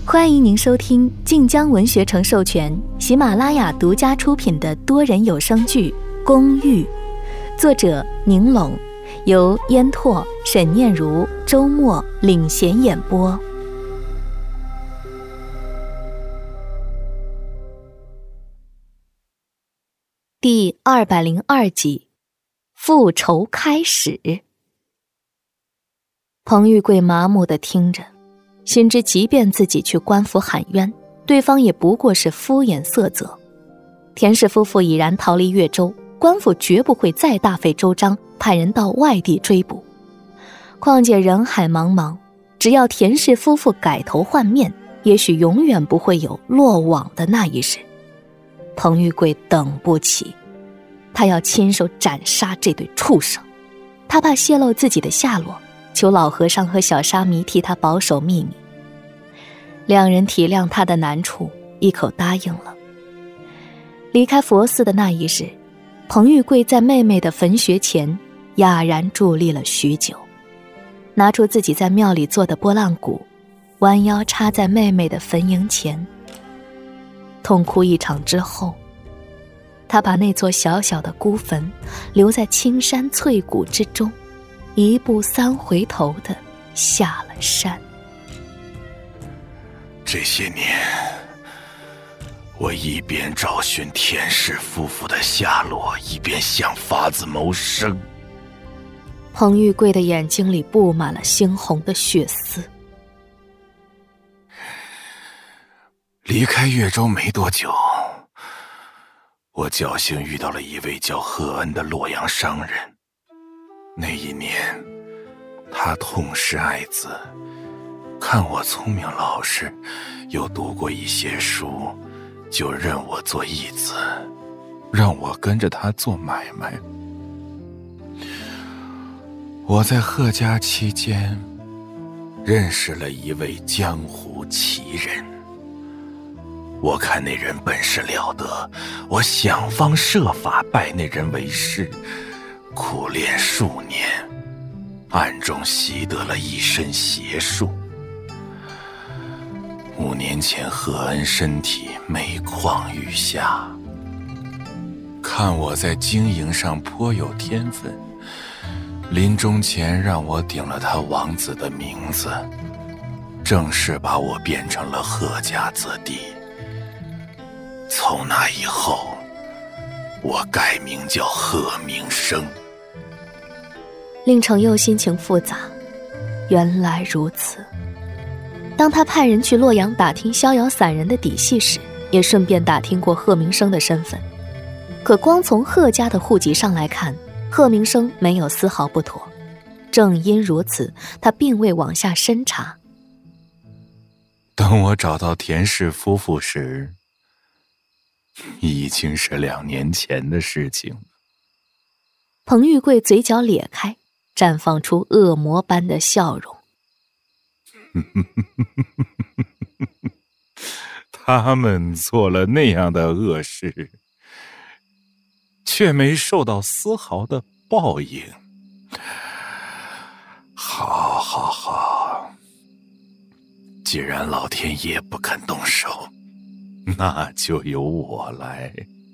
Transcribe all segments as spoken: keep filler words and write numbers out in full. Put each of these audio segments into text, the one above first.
欢迎您收听晋江文学城授权、喜马拉雅独家出品的多人有声剧《公寓》，作者宁拢，由烟拓、沈念如、周末领衔演播。第二百零二集，复仇开始。彭玉贵麻木地听着，心知即便自己去官府喊冤，对方也不过是敷衍塞责。田氏夫妇已然逃离越州，官府绝不会再大费周章派人到外地追捕。况且人海茫茫，只要田氏夫妇改头换面，也许永远不会有落网的那一日。彭玉贵等不起，他要亲手斩杀这对畜生。他怕泄露自己的下落，求老和尚和小沙弥替他保守秘密。两人体谅他的难处，一口答应了。离开佛寺的那一日，彭玉贵在妹妹的坟穴前哑然伫立了许久，拿出自己在庙里做的拨浪鼓，弯腰插在妹妹的坟茔前。痛哭一场之后，他把那座小小的孤坟留在青山翠谷之中，一步三回头地下了山。 这些年，我一边找寻田氏夫妇的下落，一边想法子谋生。 彭玉贵的眼睛里布满了猩红的血丝。 离开越州没多久，我侥幸遇到了一位叫贺恩的洛阳商人。那一年，他痛失爱子，看我聪明老实，又读过一些书，就认我做义子，让我跟着他做买卖。我在贺家期间，认识了一位江湖奇人。我看那人本事了得，我想方设法拜那人为师，苦练数年，暗中习得了一身邪术。五年前，贺恩身体每况愈下，看我在经营上颇有天分，临终前让我顶了他王子的名字，正式把我变成了贺家子弟。从那以后，我改名叫贺明生。 令程佑心情复杂，原来如此。当他派人去洛阳打听逍遥散人的底细时，也顺便打听过贺明生的身份。可光从贺家的户籍上来看，贺明生没有丝毫不妥。正因如此，他并未往下深查。 等我找到田氏夫妇时，已经是两年前的事情了。 彭玉贵嘴角咧开，绽放出恶魔般的笑容。 他们做了那样的恶事，却没受到丝毫的报应。好好好，既然老天爷不肯动手，那就由我来。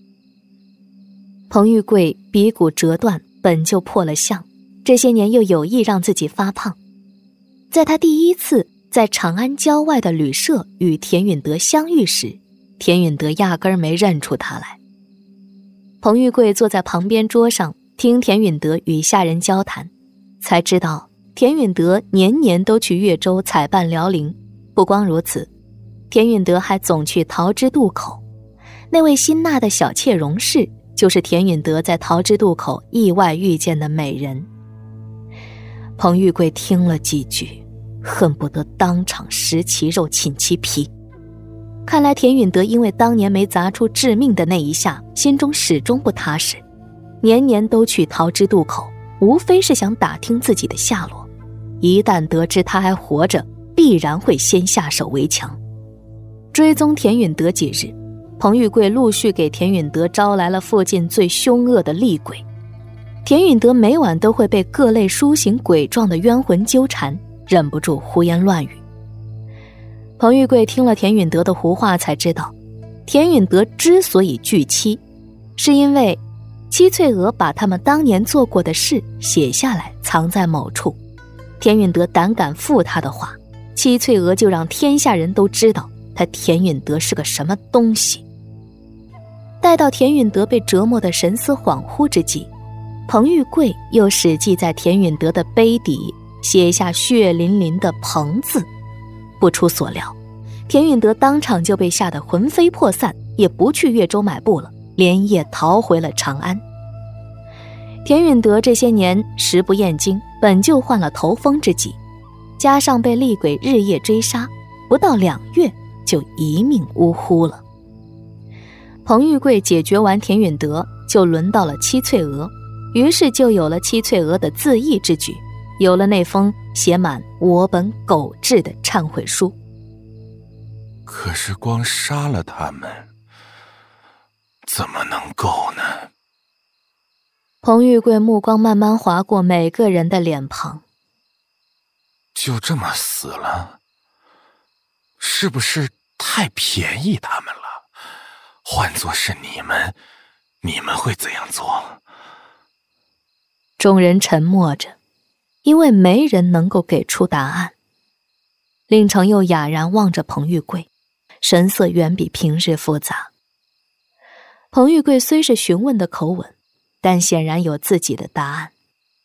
彭玉贵鼻骨折断，本就破了相，这些年又有意让自己发胖。在他第一次在长安郊外的旅社与田允德相遇时，田允德压根儿没认出他来。彭玉贵坐在旁边桌上，听田允德与下人交谈，才知道田允德年年都去越州采办辽宁。不光如此，田允德还总去桃枝渡口。那位新纳的小妾荣氏，就是田允德在桃枝渡口意外遇见的美人。彭玉贵听了几句，恨不得当场食其肉寝其皮。看来田允德因为当年没砸出致命的那一下，心中始终不踏实，年年都去桃枝渡口，无非是想打听自己的下落。一旦得知他还活着，必然会先下手为强。追踪田允德几日，彭玉贵陆续给田允德招来了附近最凶恶的厉鬼。田允德每晚都会被各类书形鬼状的冤魂纠缠，忍不住胡言乱语。 彭玉贵听了田允德的胡话，才知道田允德之所以拒妻，是因为戚翠娥把他们当年做过的事写下来，藏在某处。田允德胆敢负他的话，戚翠娥就让天下人都知道他田允德是个什么东西。待到田允德被折磨得神思恍惚之际，彭玉贵又使计在田允德的杯底写下血淋淋的彭字。不出所料，田允德当场就被吓得魂飞魄散，也不去越州买布了，连夜逃回了长安。田允德这些年食不厌精，本就患了头风之疾，加上被厉鬼日夜追杀，不到两月就一命呜呼了。彭玉贵解决完田允德，就轮到了戚翠娥，于是就有了戚翠娥的自缢之举，有了那封写满我本狗志的忏悔书。 可是光杀了他们，怎么能够呢？ 彭玉贵目光慢慢划过每个人的脸庞。 就这么死了，是不是太便宜他们了？换作是你们，你们会怎样做？ 众人沉默着，因为没人能够给出答案。令程又哑然望着彭玉贵，神色远比平日复杂。彭玉贵虽是询问的口吻，但显然有自己的答案。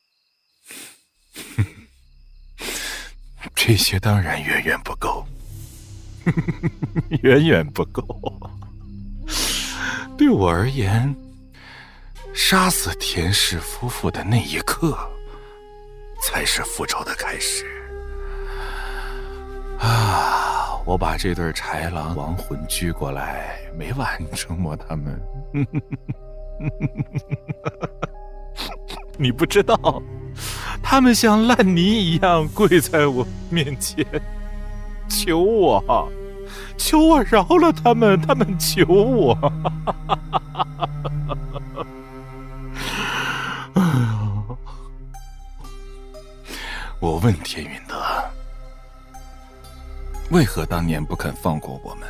这些当然远远不够，远远不够。对我而言，杀死田氏夫妇的那一刻，才是复仇的开始。啊！我把这对豺狼亡魂拘过来，每晚折磨他们。你不知道，他们像烂泥一样跪在我面前，求我，求我饶了他们，他们求我。我问田允德，为何当年不肯放过我们？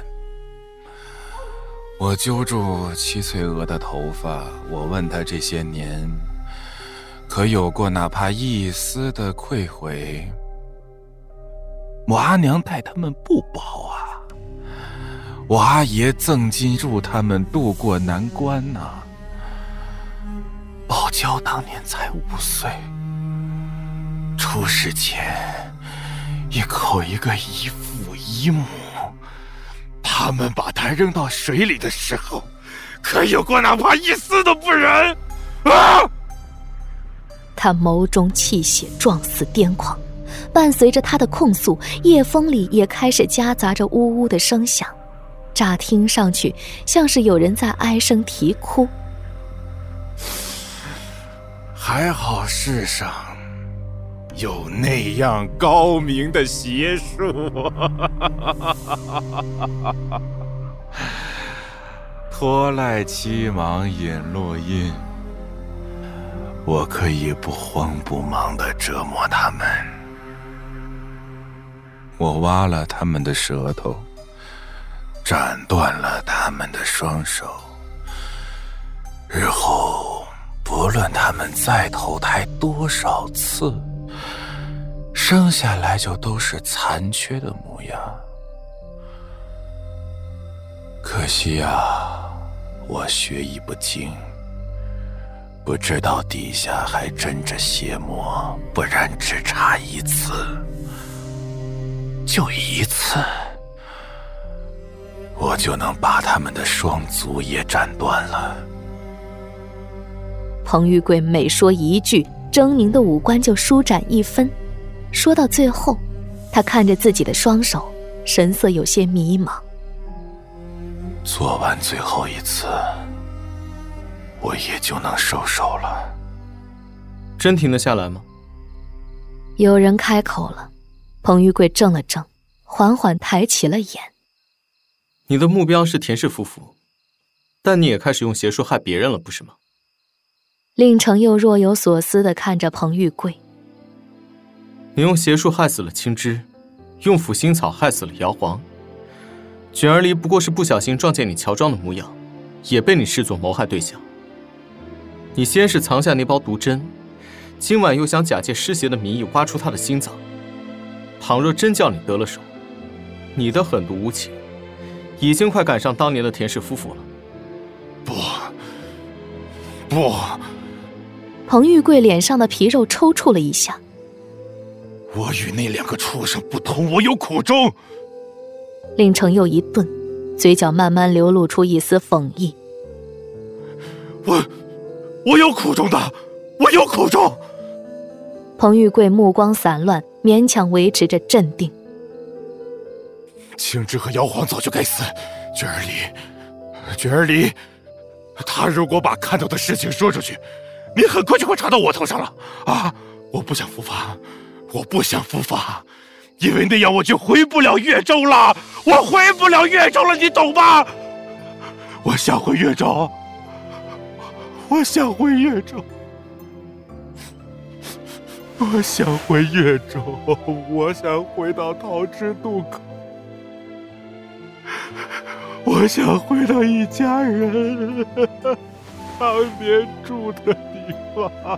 我揪住戚翠娥的头发，我问她这些年可有过哪怕一丝的愧悔？我阿娘待他们不薄啊，我阿爷赠金助他们渡过难关啊。宝娇当年才五岁，出事前一口一个姨父姨母，他们把他扔到水里的时候，可有过哪怕一丝的不忍啊！ 他眸中气血撞似癫狂，伴随着他的控诉，夜风里也开始夹杂着呜呜的声响，乍听上去像是有人在唉声啼哭。 还好世上有那样高明的邪术，拖赖七芒引落印，我可以不慌不忙地折磨他们。我挖了他们的舌头，斩断了他们的双手，日后不论他们再投胎多少次，生下来就都是残缺的模样。可惜啊，我学艺不精，不知道底下还真着邪魔，不然只差一次，就一次，我就能把他们的双足也斩断了。 彭玉贵每说一句，狰狞的五官就舒展一分。说到最后，他看着自己的双手，神色有些迷茫。 做完最后一次，我也就能收手了。 真停得下来吗？ 有人开口了。彭玉贵怔了怔，缓缓抬起了眼。 你的目标是田氏夫妇，但你也开始用邪术害别人了，不是吗？ 令程又若有所思地看着彭玉贵。 你用邪术害死了青枝，用腐心草害死了瑶皇， 卷儿离不过是不小心撞见你乔装的模样，也被你视作谋害对象。你先是藏下那包毒针，今晚又想假借尸邪的名义挖出他的心脏。倘若真叫你得了手，你的狠毒无情，已经快赶上当年的田氏夫妇了。 不，不！ 彭玉贵脸上的皮肉抽搐了一下。 我与那两个畜生不同，我有苦衷。 令程又一顿，嘴角慢慢流露出一丝讽意。 我，我有苦衷的，我有苦衷。 彭玉贵目光散乱，勉强维持着镇定。 青芝和姚黄早就该死，娟儿离，娟儿离，他如果把看到的事情说出去，你很快就会查到我头上了啊！我不想伏法，我不想伏法，因为那样我就回不了岳州了，我回不了岳州了，你懂吗？我想回岳州，我想回岳州，我想回岳州，我想回到桃枝渡口，我想回到一家人常年住的地方，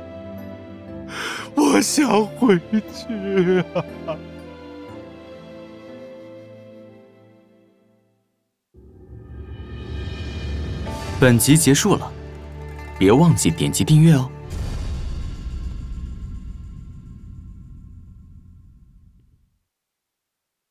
我想回去啊！ 本集结束了，别忘记点击订阅哦。